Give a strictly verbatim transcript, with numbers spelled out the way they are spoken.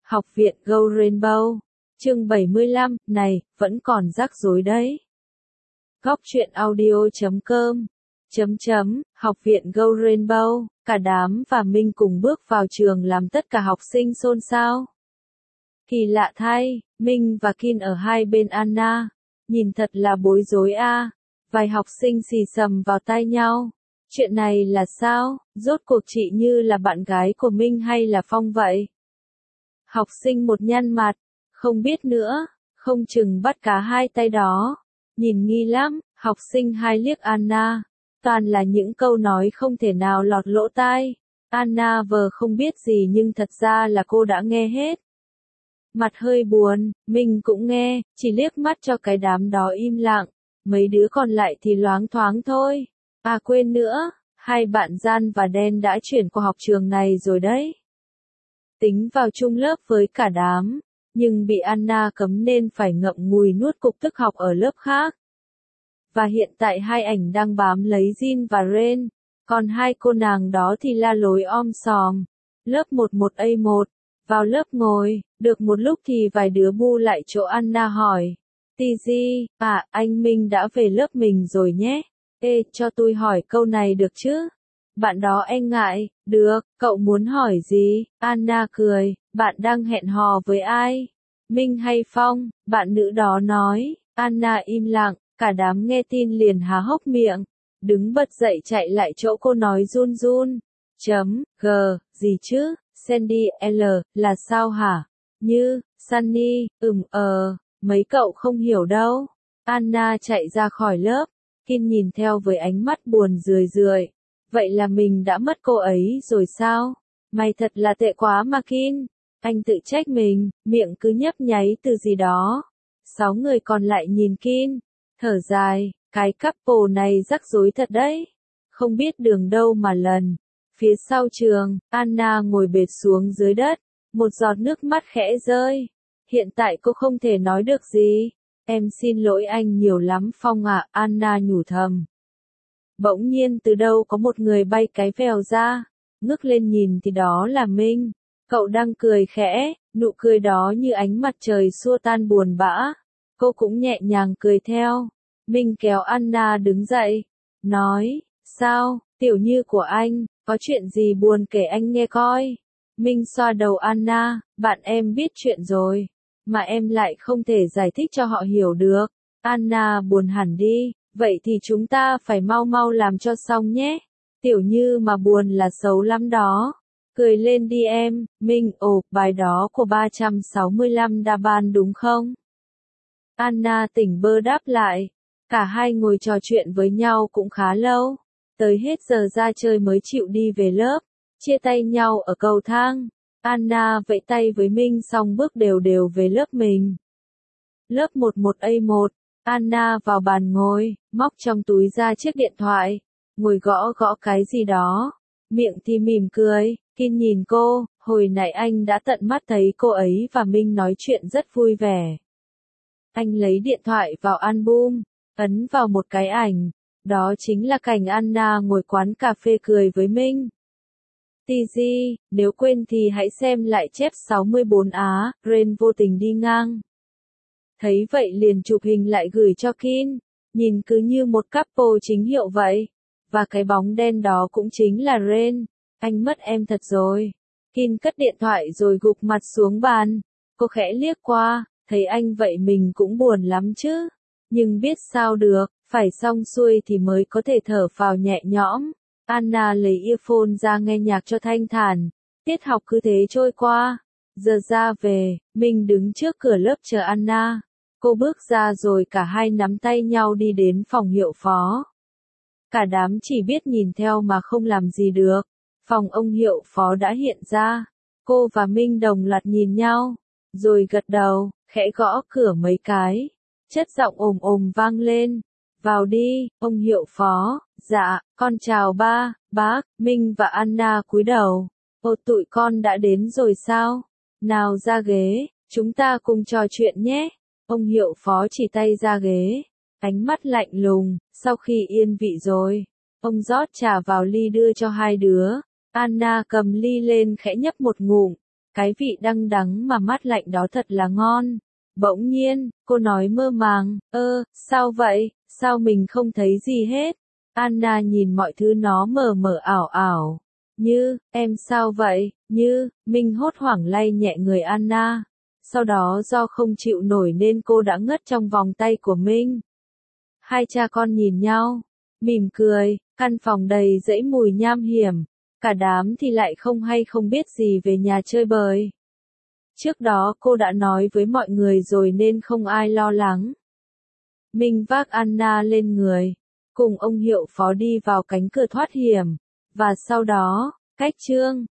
Học viện Go Rainbow. Chương bảy mươi lăm, này, vẫn còn rắc rối đấy. Góc truyện audio chấm com. Chấm chấm, học viện Go Rainbow, cả đám và Minh cùng bước vào trường làm tất cả học sinh xôn xao. Kỳ lạ thay, Minh và Kin ở hai bên Anna, nhìn thật là bối rối a. À. Vài học sinh xì xầm vào tai nhau. Chuyện này là sao, rốt cuộc chị Như là bạn gái của Minh hay là Phong vậy? Học sinh một nhăn mặt, không biết nữa, không chừng bắt cá hai tay đó. Nhìn nghi lắm, học sinh hai liếc Anna, toàn là những câu nói không thể nào lọt lỗ tai. Anna vờ không biết gì nhưng thật ra là cô đã nghe hết. Mặt hơi buồn, mình cũng nghe, chỉ liếc mắt cho cái đám đó im lặng, mấy đứa còn lại thì loáng thoáng thôi. À quên nữa, hai bạn Gian và Đen đã chuyển qua học trường này rồi đấy. Tính vào chung lớp với cả đám, nhưng bị Anna cấm nên phải ngậm ngùi nuốt cục tức học ở lớp khác. Và hiện tại hai ảnh đang bám lấy Jin và Ren, còn hai cô nàng đó thì la lối om sòm. Lớp một một A một, vào lớp ngồi, được một lúc thì vài đứa bu lại chỗ Anna hỏi. Tz, à, anh Minh đã về lớp mình rồi nhé. Ê, cho tôi hỏi câu này được chứ? Bạn đó e ngại, được, cậu muốn hỏi gì? Anna cười, bạn đang hẹn hò với ai? Minh hay Phong? Bạn nữ đó nói. Anna im lặng, cả đám nghe tin liền há hốc miệng, đứng bật dậy chạy lại chỗ cô nói run run. Chấm, G, gì chứ? Sandy, L, là sao hả? Như, Sunny, ừm, ờ, mấy cậu không hiểu đâu. Anna chạy ra khỏi lớp, Kin nhìn theo với ánh mắt buồn rười rượi. Vậy là mình đã mất cô ấy rồi sao? Mày thật là tệ quá mà Kin. Anh tự trách mình, miệng cứ nhấp nháy từ gì đó. Sáu người còn lại nhìn Kin, thở dài, cái couple này rắc rối thật đấy. Không biết đường đâu mà lần. Phía sau trường, Anna ngồi bệt xuống dưới đất, một giọt nước mắt khẽ rơi. Hiện tại cô không thể nói được gì. Em xin lỗi anh nhiều lắm Phong ạ, Anna nhủ thầm. Bỗng nhiên từ đâu có một người bay cái vèo ra, ngước lên nhìn thì đó là Minh. Cậu đang cười khẽ, nụ cười đó như ánh mặt trời xua tan buồn bã. Cô cũng nhẹ nhàng cười theo. Minh kéo Anna đứng dậy, nói, sao, tiểu Như của anh, có chuyện gì buồn kể anh nghe coi. Minh xoa đầu Anna, bạn em biết chuyện rồi, mà em lại không thể giải thích cho họ hiểu được. Anna buồn hẳn đi, vậy thì chúng ta phải mau mau làm cho xong nhé. Tiểu Như mà buồn là xấu lắm đó. Cười lên đi em. Minh, ồ, bài đó của ba trăm sáu mươi lăm đa ban đúng không? Anna tỉnh bơ đáp lại. Cả hai ngồi trò chuyện với nhau cũng khá lâu. Tới hết giờ ra chơi mới chịu đi về lớp. Chia tay nhau ở cầu thang. Anna vẫy tay với Minh xong bước đều đều về lớp mình. Lớp một một A một. Anna vào bàn ngồi, móc trong túi ra chiếc điện thoại. Ngồi gõ gõ cái gì đó. Miệng thì mỉm cười. Kin nhìn cô, hồi nãy anh đã tận mắt thấy cô ấy và Minh nói chuyện rất vui vẻ. Anh lấy điện thoại vào album, ấn vào một cái ảnh. Đó chính là cảnh Anna ngồi quán cà phê cười với Minh. Tz, nếu quên thì hãy xem lại chép sáu mươi bốn á, Ren vô tình đi ngang. Thấy vậy liền chụp hình lại gửi cho Kin, nhìn cứ như một couple chính hiệu vậy. Và cái bóng đen đó cũng chính là Ren. Anh mất em thật rồi. Kin cất điện thoại rồi gục mặt xuống bàn. Cô khẽ liếc qua, thấy anh vậy mình cũng buồn lắm chứ. Nhưng biết sao được, phải xong xuôi thì mới có thể thở phào nhẹ nhõm. Anna lấy earphone ra nghe nhạc cho thanh thản. Tiết học cứ thế trôi qua. Giờ ra về, mình đứng trước cửa lớp chờ Anna. Cô bước ra rồi cả hai nắm tay nhau đi đến phòng hiệu phó. Cả đám chỉ biết nhìn theo mà không làm gì được. Phòng ông hiệu phó đã hiện ra. Cô và Minh đồng loạt nhìn nhau, rồi gật đầu, khẽ gõ cửa mấy cái. Chất giọng ồm ồm vang lên. Vào đi, ông hiệu phó. Dạ, con chào ba, bác. Minh và Anna cúi đầu. Ồ, tụi con đã đến rồi sao? Nào ra ghế, chúng ta cùng trò chuyện nhé. Ông hiệu phó chỉ tay ra ghế. Ánh mắt lạnh lùng, sau khi yên vị rồi. Ông rót trà vào ly đưa cho hai đứa. Anna cầm ly lên khẽ nhấp một ngụm. Cái vị đắng đắng mà mát lạnh đó thật là ngon. Bỗng nhiên, cô nói mơ màng, ơ, sao vậy, sao mình không thấy gì hết? Anna nhìn mọi thứ nó mờ mờ ảo ảo. Như, em sao vậy, Như, Minh hốt hoảng lay nhẹ người Anna. Sau đó do không chịu nổi nên cô đã ngất trong vòng tay của Minh. Hai cha con nhìn nhau, mỉm cười, căn phòng đầy dẫy mùi nham hiểm. Cả đám thì lại không hay không biết gì về nhà chơi bời. Trước đó cô đã nói với mọi người rồi nên không ai lo lắng. Minh vác Anna lên người, cùng ông hiệu phó đi vào cánh cửa thoát hiểm, và sau đó, cách Trương